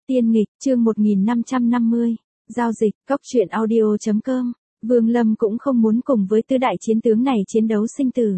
Tiên nghịch, chương 1550, giao dịch, cóc truyện audio.com, Vương Lâm cũng không muốn cùng với tứ đại chiến tướng này chiến đấu sinh tử.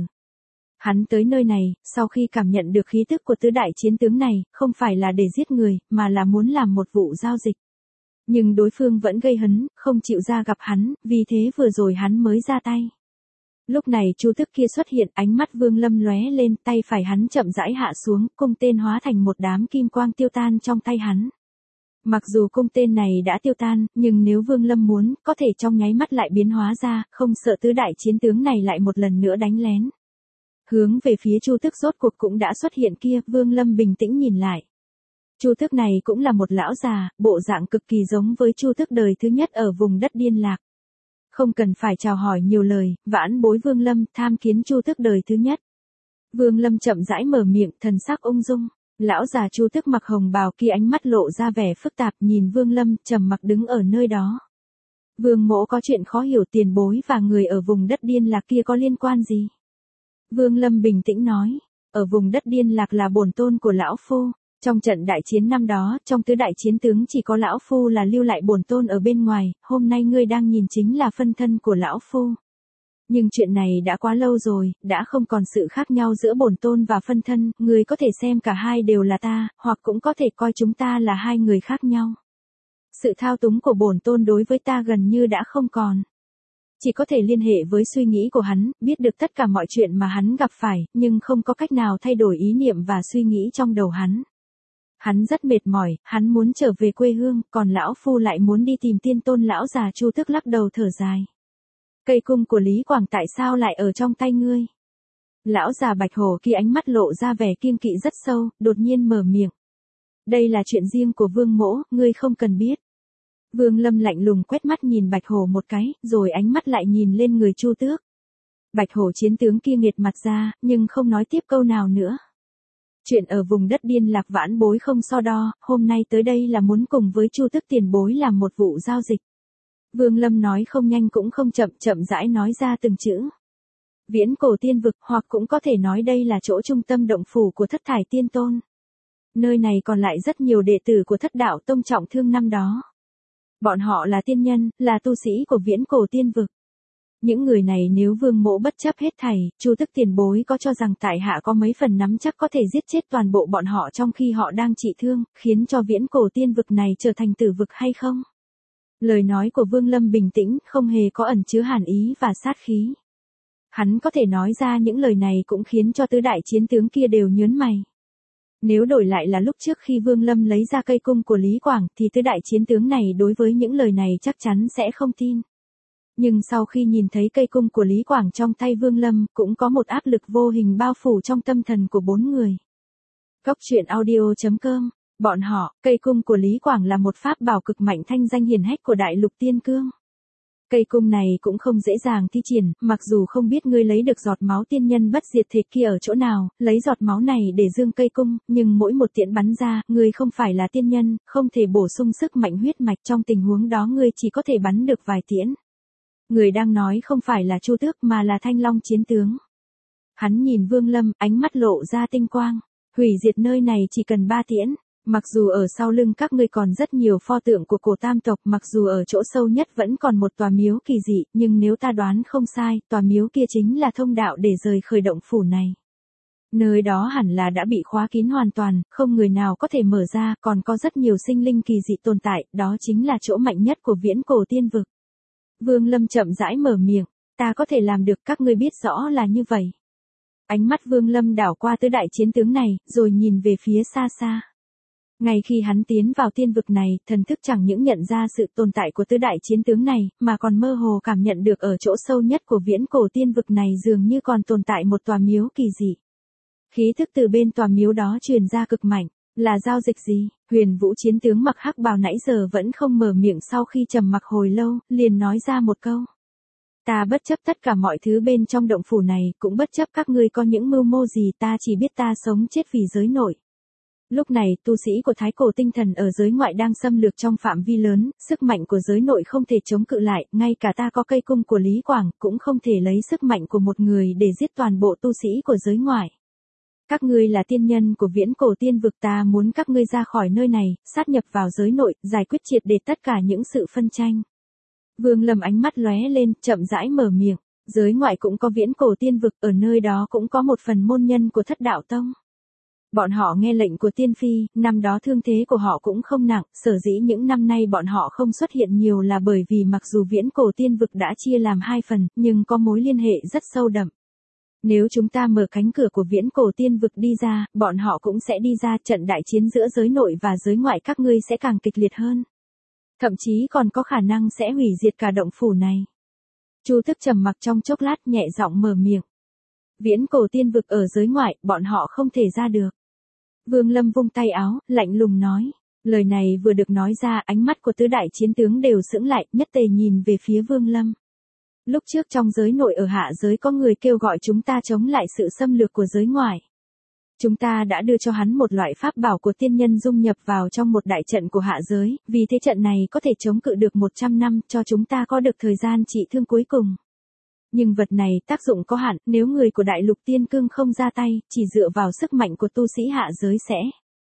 Hắn tới nơi này, sau khi cảm nhận được khí tức của tứ đại chiến tướng này, không phải là để giết người, mà là muốn làm một vụ giao dịch. Nhưng đối phương vẫn gây hấn, không chịu ra gặp hắn, vì thế vừa rồi hắn mới ra tay. Lúc này Chu Tước kia xuất hiện, ánh mắt Vương Lâm lóe lên, tay phải hắn chậm rãi hạ xuống, cung tên hóa thành một đám kim quang tiêu tan trong tay hắn. Mặc dù cung tên này đã tiêu tan, nhưng nếu Vương Lâm muốn, có thể trong nháy mắt lại biến hóa ra, không sợ tứ đại chiến tướng này lại một lần nữa đánh lén. Hướng về phía Chu Tước rốt cuộc cũng đã xuất hiện kia, Vương Lâm bình tĩnh nhìn lại. Chu Tước này cũng là một lão già, bộ dạng cực kỳ giống với Chu Tước đời thứ nhất ở vùng đất Điên Lạc. Không cần phải chào hỏi nhiều lời, vãn bối Vương Lâm tham kiến Chu Tước đời thứ nhất. Vương Lâm chậm rãi mở miệng, thần sắc ung dung. Lão già Chu Tước mặc hồng bào kia ánh mắt lộ ra vẻ phức tạp, nhìn Vương Lâm trầm mặc đứng ở nơi đó. Vương mỗ có chuyện khó hiểu, tiền bối và người ở vùng đất Điên Lạc kia có liên quan gì? Vương Lâm bình tĩnh nói, ở vùng đất Điên Lạc là bổn tôn của lão phu. Trong trận đại chiến năm đó, trong tứ đại chiến tướng chỉ có lão phu là lưu lại bổn tôn ở bên ngoài, hôm nay ngươi đang nhìn chính là phân thân của lão phu. Nhưng chuyện này đã quá lâu rồi, đã không còn sự khác nhau giữa bổn tôn và phân thân, ngươi có thể xem cả hai đều là ta, hoặc cũng có thể coi chúng ta là hai người khác nhau. Sự thao túng của bổn tôn đối với ta gần như đã không còn. Chỉ có thể liên hệ với suy nghĩ của hắn, biết được tất cả mọi chuyện mà hắn gặp phải, nhưng không có cách nào thay đổi ý niệm và suy nghĩ trong đầu hắn. Hắn rất mệt mỏi, hắn muốn trở về quê hương, còn lão phu lại muốn đi tìm tiên tôn. Lão già Chu Tước lắc đầu thở dài. Cây cung của Lý Quảng tại sao lại ở trong tay ngươi? Lão già Bạch Hổ kia ánh mắt lộ ra vẻ kiêng kỵ rất sâu, đột nhiên mở miệng. Đây là chuyện riêng của Vương mỗ, ngươi không cần biết. Vương Lâm lạnh lùng quét mắt nhìn Bạch Hổ một cái, rồi ánh mắt lại nhìn lên người Chu Tước. Bạch Hổ chiến tướng kia nghiệt mặt ra, nhưng không nói tiếp câu nào nữa. Chuyện ở vùng đất Điên Lạc vãn bối không so đo, hôm nay tới đây là muốn cùng với Chu Tước tiền bối làm một vụ giao dịch. Vương Lâm nói không nhanh cũng không chậm, chậm rãi nói ra từng chữ. Viễn cổ tiên vực, hoặc cũng có thể nói đây là chỗ trung tâm động phủ của Thất Thải Tiên Tôn. Nơi này còn lại rất nhiều đệ tử của Thất Đạo Tông trọng thương năm đó. Bọn họ là tiên nhân, là tu sĩ của viễn cổ tiên vực. Những người này nếu Vương mỗ bất chấp hết thảy, Chu Tước tiền bối có cho rằng tại hạ có mấy phần nắm chắc có thể giết chết toàn bộ bọn họ trong khi họ đang trị thương, khiến cho viễn cổ tiên vực này trở thành tử vực hay không? Lời nói của Vương Lâm bình tĩnh, không hề có ẩn chứa hàn ý và sát khí. Hắn có thể nói ra những lời này cũng khiến cho tứ đại chiến tướng kia đều nhớn mày. Nếu đổi lại là lúc trước khi Vương Lâm lấy ra cây cung của Lý Quảng thì tứ đại chiến tướng này đối với những lời này chắc chắn sẽ không tin. Nhưng sau khi nhìn thấy cây cung của Lý Quảng trong tay Vương Lâm, cũng có một áp lực vô hình bao phủ trong tâm thần của bốn người. Cóc truyện audio.com, bọn họ, cây cung của Lý Quảng là một pháp bảo cực mạnh thanh danh hiển hách của Đại Lục Tiên Cương. Cây cung này cũng không dễ dàng thi triển, mặc dù không biết ngươi lấy được giọt máu tiên nhân bất diệt thể kia ở chỗ nào, lấy giọt máu này để dương cây cung, nhưng mỗi một tiễn bắn ra, ngươi không phải là tiên nhân, không thể bổ sung sức mạnh huyết mạch, trong tình huống đó ngươi chỉ có thể bắn được vài tiễn. Người đang nói không phải là Chu Tước mà là Thanh Long chiến tướng. Hắn nhìn Vương Lâm, ánh mắt lộ ra tinh quang. Hủy diệt nơi này chỉ cần 3 tiễn. Mặc dù ở sau lưng các ngươi còn rất nhiều pho tượng của cổ tam tộc, mặc dù ở chỗ sâu nhất vẫn còn một tòa miếu kỳ dị, nhưng nếu ta đoán không sai, tòa miếu kia chính là thông đạo để rời khởi động phủ này. Nơi đó hẳn là đã bị khóa kín hoàn toàn, không người nào có thể mở ra, còn có rất nhiều sinh linh kỳ dị tồn tại, đó chính là chỗ mạnh nhất của viễn cổ tiên vực. Vương Lâm chậm rãi mở miệng, ta có thể làm được, các ngươi biết rõ là như vậy. Ánh mắt Vương Lâm đảo qua tứ đại chiến tướng này, rồi nhìn về phía xa xa. Ngay khi hắn tiến vào tiên vực này, thần thức chẳng những nhận ra sự tồn tại của tứ đại chiến tướng này, mà còn mơ hồ cảm nhận được ở chỗ sâu nhất của viễn cổ tiên vực này dường như còn tồn tại một tòa miếu kỳ dị. Khí thức từ bên tòa miếu đó truyền ra cực mạnh. Là giao dịch gì? Huyền Vũ chiến tướng mặc hắc bào nãy giờ vẫn không mở miệng, sau khi trầm mặc hồi lâu, liền nói ra một câu. Ta bất chấp tất cả mọi thứ bên trong động phủ này, cũng bất chấp các ngươi có những mưu mô gì, ta chỉ biết ta sống chết vì giới nội. Lúc này, tu sĩ của thái cổ tinh thần ở giới ngoại đang xâm lược trong phạm vi lớn, sức mạnh của giới nội không thể chống cự lại, ngay cả ta có cây cung của Lý Quảng, cũng không thể lấy sức mạnh của một người để giết toàn bộ tu sĩ của giới ngoại. Các ngươi là tiên nhân của viễn cổ tiên vực, ta muốn các ngươi ra khỏi nơi này, sát nhập vào giới nội, giải quyết triệt để tất cả những sự phân tranh. Vương Lâm ánh mắt lóe lên, chậm rãi mở miệng. Giới ngoại cũng có viễn cổ tiên vực, ở nơi đó cũng có một phần môn nhân của Thất Đạo Tông. Bọn họ nghe lệnh của tiên phi, năm đó thương thế của họ cũng không nặng, sở dĩ những năm nay bọn họ không xuất hiện nhiều là bởi vì mặc dù viễn cổ tiên vực đã chia làm hai phần, nhưng có mối liên hệ rất sâu đậm. Nếu chúng ta mở cánh cửa của viễn cổ tiên vực đi ra, bọn họ cũng sẽ đi ra, trận đại chiến giữa giới nội và giới ngoại các ngươi sẽ càng kịch liệt hơn. Thậm chí còn có khả năng sẽ hủy diệt cả động phủ này. Chu Tức trầm mặc trong chốc lát, nhẹ giọng mở miệng. Viễn cổ tiên vực ở giới ngoại, bọn họ không thể ra được. Vương Lâm vung tay áo, lạnh lùng nói. Lời này vừa được nói ra, ánh mắt của tứ đại chiến tướng đều sững lại, nhất tề nhìn về phía Vương Lâm. Lúc trước trong giới nội ở hạ giới có người kêu gọi chúng ta chống lại sự xâm lược của giới ngoại. Chúng ta đã đưa cho hắn một loại pháp bảo của tiên nhân dung nhập vào trong một đại trận của hạ giới, vì thế trận này có thể chống cự được 100 năm, cho chúng ta có được thời gian trị thương cuối cùng. Nhưng vật này tác dụng có hạn, nếu người của đại lục tiên cương không ra tay, chỉ dựa vào sức mạnh của tu sĩ hạ giới sẽ.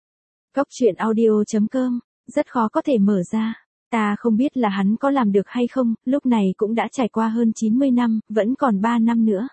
Cốc truyện audio.com, rất khó có thể mở ra. Ta không biết là hắn có làm được hay không, lúc này cũng đã trải qua hơn 90 năm, vẫn còn 3 năm nữa.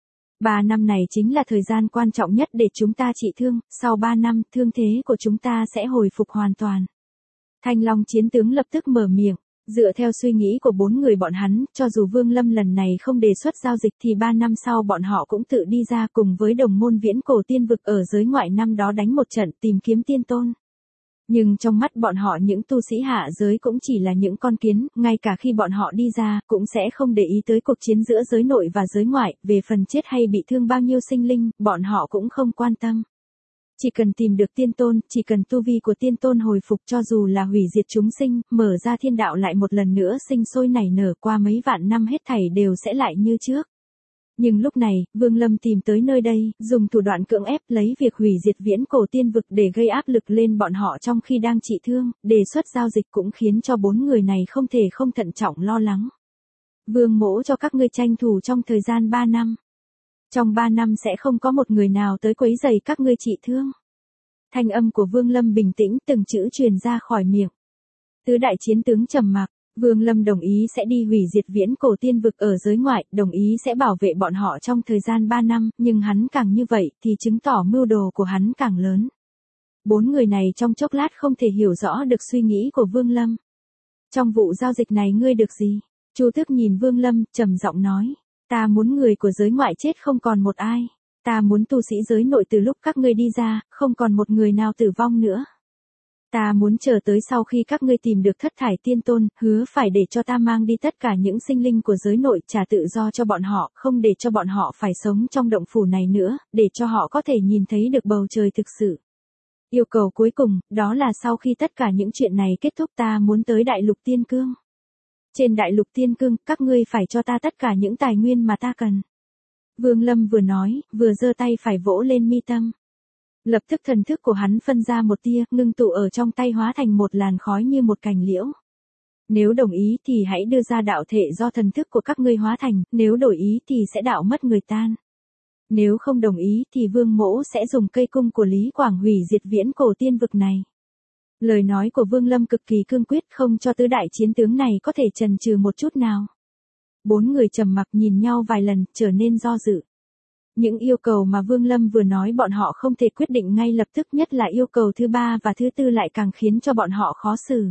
3 năm này chính là thời gian quan trọng nhất để chúng ta trị thương, sau 3 năm, thương thế của chúng ta sẽ hồi phục hoàn toàn. Thanh Long chiến tướng lập tức mở miệng, dựa theo suy nghĩ của 4 người bọn hắn, cho dù Vương Lâm lần này không đề xuất giao dịch thì 3 năm sau bọn họ cũng tự đi ra cùng với đồng môn viễn cổ tiên vực ở giới ngoại năm đó đánh một trận tìm kiếm tiên tôn. Nhưng trong mắt bọn họ những tu sĩ hạ giới cũng chỉ là những con kiến, ngay cả khi bọn họ đi ra, cũng sẽ không để ý tới cuộc chiến giữa giới nội và giới ngoại, về phần chết hay bị thương bao nhiêu sinh linh, bọn họ cũng không quan tâm. Chỉ cần tìm được tiên tôn, chỉ cần tu vi của tiên tôn hồi phục cho dù là hủy diệt chúng sinh, mở ra thiên đạo lại một lần nữa sinh sôi nảy nở qua mấy vạn năm hết thảy đều sẽ lại như trước. Nhưng lúc này, Vương Lâm tìm tới nơi đây, dùng thủ đoạn cưỡng ép lấy việc hủy diệt viễn cổ tiên vực để gây áp lực lên bọn họ trong khi đang trị thương, đề xuất giao dịch cũng khiến cho 4 người này không thể không thận trọng lo lắng. Vương mỗ cho các ngươi tranh thủ trong thời gian 3 năm. Trong 3 năm sẽ không có một người nào tới quấy rầy các ngươi trị thương. Thanh âm của Vương Lâm bình tĩnh, từng chữ truyền ra khỏi miệng. Tứ đại chiến tướng trầm mặc. Vương Lâm đồng ý sẽ đi hủy diệt viễn cổ tiên vực ở giới ngoại, đồng ý sẽ bảo vệ bọn họ trong thời gian 3 năm, nhưng hắn càng như vậy thì chứng tỏ mưu đồ của hắn càng lớn. 4 người này trong chốc lát không thể hiểu rõ được suy nghĩ của Vương Lâm. Trong vụ giao dịch này ngươi được gì? Chu Tước nhìn Vương Lâm, trầm giọng nói. Ta muốn người của giới ngoại chết không còn một ai. Ta muốn tu sĩ giới nội từ lúc các ngươi đi ra, không còn một người nào tử vong nữa. Ta muốn chờ tới sau khi các ngươi tìm được thất thải tiên tôn, hứa phải để cho ta mang đi tất cả những sinh linh của giới nội, trả tự do cho bọn họ, không để cho bọn họ phải sống trong động phủ này nữa, để cho họ có thể nhìn thấy được bầu trời thực sự. Yêu cầu cuối cùng, đó là sau khi tất cả những chuyện này kết thúc ta muốn tới đại lục tiên cương. Trên đại lục tiên cương, các ngươi phải cho ta tất cả những tài nguyên mà ta cần. Vương Lâm vừa nói, vừa giơ tay phải vỗ lên mi tâm. Lập tức thần thức của hắn phân ra một tia, ngưng tụ ở trong tay hóa thành một làn khói như một cành liễu. Nếu đồng ý thì hãy đưa ra đạo thể do thần thức của các ngươi hóa thành, nếu đổi ý thì sẽ đạo mất người tan. Nếu không đồng ý thì Vương mỗ sẽ dùng cây cung của Lý Quảng hủy diệt viễn cổ tiên vực này. Lời nói của Vương Lâm cực kỳ cương quyết, không cho tứ đại chiến tướng này có thể chần chừ một chút nào. 4 người trầm mặc nhìn nhau vài lần, trở nên do dự. Những yêu cầu mà Vương Lâm vừa nói bọn họ không thể quyết định ngay lập tức, nhất là yêu cầu thứ 3 và thứ 4 lại càng khiến cho bọn họ khó xử.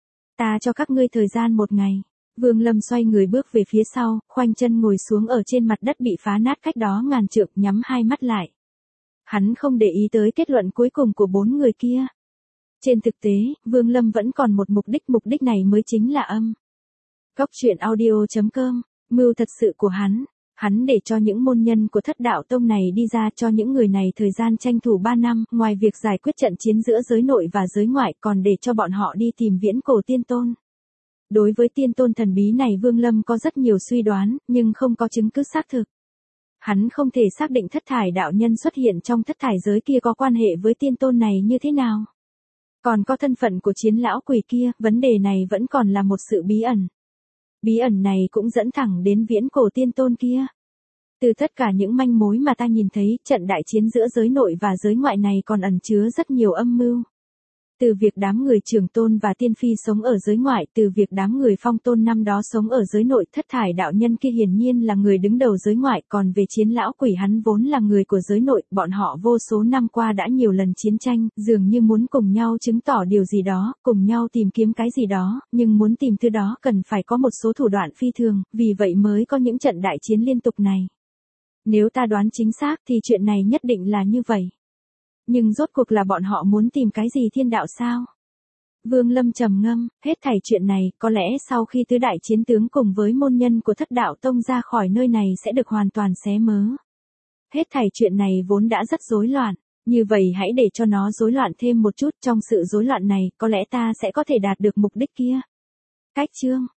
Ta cho các ngươi thời gian 1 ngày. Vương Lâm xoay người bước về phía sau, khoanh chân ngồi xuống ở trên mặt đất bị phá nát cách đó ngàn trượng, nhắm hai mắt lại. Hắn không để ý tới kết luận cuối cùng của 4 người kia. Trên thực tế, Vương Lâm vẫn còn một mục đích này mới chính là âm. Cốc truyện audio.com, mưu thật sự của hắn để cho những môn nhân của Thất Đạo Tông này đi ra, cho những người này thời gian tranh thủ 3 năm, ngoài việc giải quyết trận chiến giữa giới nội và giới ngoại còn để cho bọn họ đi tìm viễn cổ tiên tôn. Đối với tiên tôn thần bí này Vương Lâm có rất nhiều suy đoán, nhưng không có chứng cứ xác thực. Hắn không thể xác định thất thải đạo nhân xuất hiện trong thất thải giới kia có quan hệ với tiên tôn này như thế nào. Còn có thân phận của chiến lão quỷ kia, vấn đề này vẫn còn là một sự bí ẩn. Bí ẩn này cũng dẫn thẳng đến viễn cổ tiên tôn kia. Từ tất cả những manh mối mà ta nhìn thấy, trận đại chiến giữa giới nội và giới ngoại này còn ẩn chứa rất nhiều âm mưu. Từ việc đám người Trường Tôn và Tiên Phi sống ở giới ngoại, từ việc đám người Phong Tôn năm đó sống ở giới nội, Thất Thải đạo nhân kia hiển nhiên là người đứng đầu giới ngoại, còn về Chiến lão quỷ hắn vốn là người của giới nội, bọn họ vô số năm qua đã nhiều lần chiến tranh, dường như muốn cùng nhau chứng tỏ điều gì đó, cùng nhau tìm kiếm cái gì đó, nhưng muốn tìm thứ đó cần phải có một số thủ đoạn phi thường, vì vậy mới có những trận đại chiến liên tục này. Nếu ta đoán chính xác thì chuyện này nhất định là như vậy. Nhưng rốt cuộc là bọn họ muốn tìm cái gì thiên đạo sao? Vương Lâm trầm ngâm, hết thảy chuyện này, có lẽ sau khi tứ đại chiến tướng cùng với môn nhân của Thất Đạo Tông ra khỏi nơi này sẽ được hoàn toàn xé mớ. Hết thảy chuyện này vốn đã rất rối loạn, như vậy hãy để cho nó rối loạn thêm một chút, trong sự rối loạn này, có lẽ ta sẽ có thể đạt được mục đích kia. Cách chương